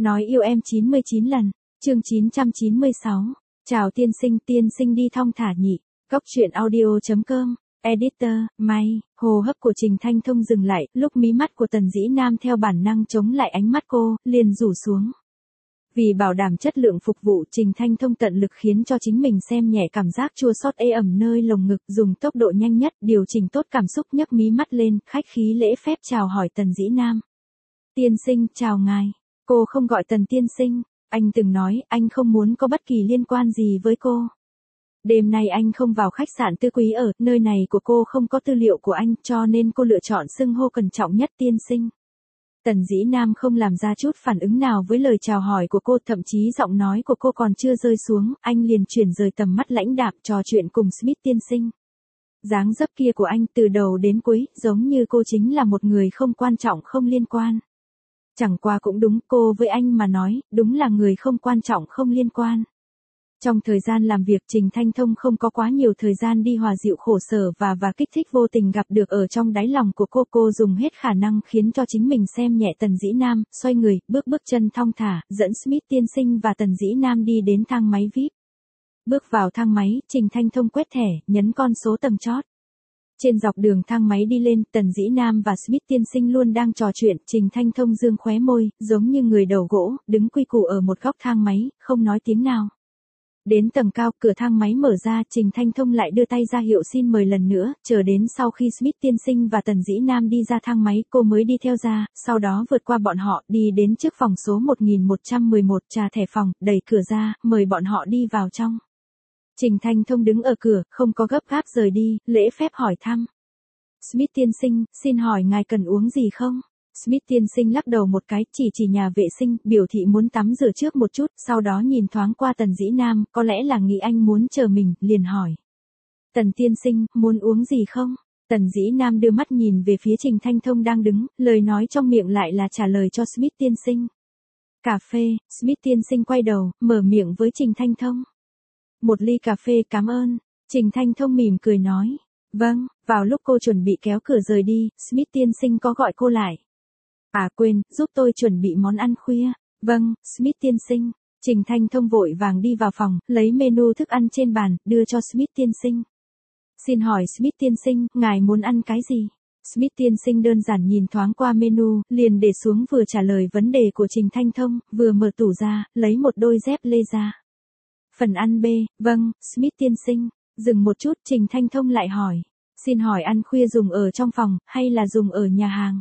Nói yêu em 99 lần. Chương 996. Chào tiên sinh đi thong thả nhỉ. Góc truyện audio.com. Editor, May. Hô hấp của Trình Thanh Thông dừng lại, lúc mí mắt của Tần Dĩ Nam theo bản năng chống lại ánh mắt cô, liền rủ xuống. Vì bảo đảm chất lượng phục vụ, Trình Thanh Thông tận lực khiến cho chính mình xem nhẹ cảm giác chua xót ê ẩm nơi lồng ngực, dùng tốc độ nhanh nhất, điều chỉnh tốt cảm xúc, nhấc mí mắt lên, khách khí lễ phép chào hỏi Tần Dĩ Nam. Tiên sinh, chào ngài. Cô không gọi Tần tiên sinh, anh từng nói, anh không muốn có bất kỳ liên quan gì với cô. Đêm nay anh không vào khách sạn Tư Quý ở, nơi này của cô không có tư liệu của anh, cho nên cô lựa chọn xưng hô cẩn trọng nhất tiên sinh. Tần Dĩ Nam không làm ra chút phản ứng nào với lời chào hỏi của cô, thậm chí giọng nói của cô còn chưa rơi xuống, anh liền chuyển rời tầm mắt lãnh đạm trò chuyện cùng Smith tiên sinh. Dáng dấp kia của anh từ đầu đến cuối, giống như cô chính là một người không quan trọng không liên quan. Chẳng qua cũng đúng, cô với anh mà nói, đúng là người không quan trọng không liên quan. Trong thời gian làm việc, Trình Thanh Thông không có quá nhiều thời gian đi hòa dịu khổ sở và kích thích vô tình gặp được ở trong đáy lòng của cô dùng hết khả năng khiến cho chính mình xem nhẹ Tần Dĩ Nam, xoay người, bước chân thong thả, dẫn Smith tiên sinh và Tần Dĩ Nam đi đến thang máy VIP. Bước vào thang máy, Trình Thanh Thông quét thẻ, nhấn con số tầng chót. Trên dọc đường thang máy đi lên, Tần Dĩ Nam và Smith tiên sinh luôn đang trò chuyện, Trình Thanh Thông dương khóe môi, giống như người đầu gỗ, đứng quy củ ở một góc thang máy, không nói tiếng nào. Đến tầng cao, cửa thang máy mở ra, Trình Thanh Thông lại đưa tay ra hiệu xin mời lần nữa, chờ đến sau khi Smith tiên sinh và Tần Dĩ Nam đi ra thang máy, cô mới đi theo ra, sau đó vượt qua bọn họ, đi đến trước phòng số 1111, trà thẻ phòng, đẩy cửa ra, mời bọn họ đi vào trong. Trình Thanh Thông đứng ở cửa, không có gấp gáp rời đi, lễ phép hỏi thăm. Smith tiên sinh, xin hỏi ngài cần uống gì không? Smith tiên sinh lắc đầu một cái, chỉ nhà vệ sinh, biểu thị muốn tắm rửa trước một chút, sau đó nhìn thoáng qua Tần Dĩ Nam, có lẽ là nghĩ anh muốn chờ mình, liền hỏi. Tần tiên sinh, muốn uống gì không? Tần Dĩ Nam đưa mắt nhìn về phía Trình Thanh Thông đang đứng, lời nói trong miệng lại là trả lời cho Smith tiên sinh. Cà phê. Smith tiên sinh quay đầu, mở miệng với Trình Thanh Thông. Một ly cà phê, cảm ơn. Trình Thanh Thông mỉm cười nói. Vâng. Vào lúc cô chuẩn bị kéo cửa rời đi, Smith tiên sinh có gọi cô lại. À quên, giúp tôi chuẩn bị món ăn khuya. Vâng, Smith tiên sinh. Trình Thanh Thông vội vàng đi vào phòng, lấy menu thức ăn trên bàn, đưa cho Smith tiên sinh. Xin hỏi Smith tiên sinh, ngài muốn ăn cái gì? Smith tiên sinh đơn giản nhìn thoáng qua menu, liền để xuống, vừa trả lời vấn đề của Trình Thanh Thông, vừa mở tủ ra, lấy một đôi dép lê ra. Phần ăn B. Vâng, Smith tiên sinh. Dừng một chút, Trình Thanh Thông lại hỏi. Xin hỏi ăn khuya dùng ở trong phòng, hay là dùng ở nhà hàng?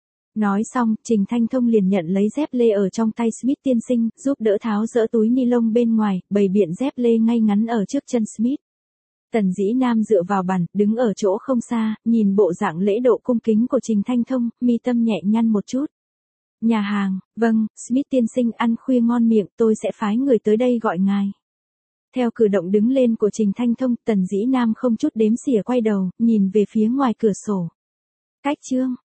Nói xong, Trình Thanh Thông liền nhận lấy dép lê ở trong tay Smith tiên sinh, giúp đỡ tháo dỡ túi ni lông bên ngoài, bày biện dép lê ngay ngắn ở trước chân Smith. Tần Dĩ Nam dựa vào bàn, đứng ở chỗ không xa, nhìn bộ dạng lễ độ cung kính của Trình Thanh Thông, mi tâm nhẹ nhăn một chút. Nhà hàng. Vâng, Smith tiên sinh, ăn khuya ngon miệng, tôi sẽ phái người tới đây gọi ngài. Theo cử động đứng lên của Trình Thanh Thông, Tần Dĩ Nam không chút đếm xỉa quay đầu, nhìn về phía ngoài cửa sổ. Cách chương.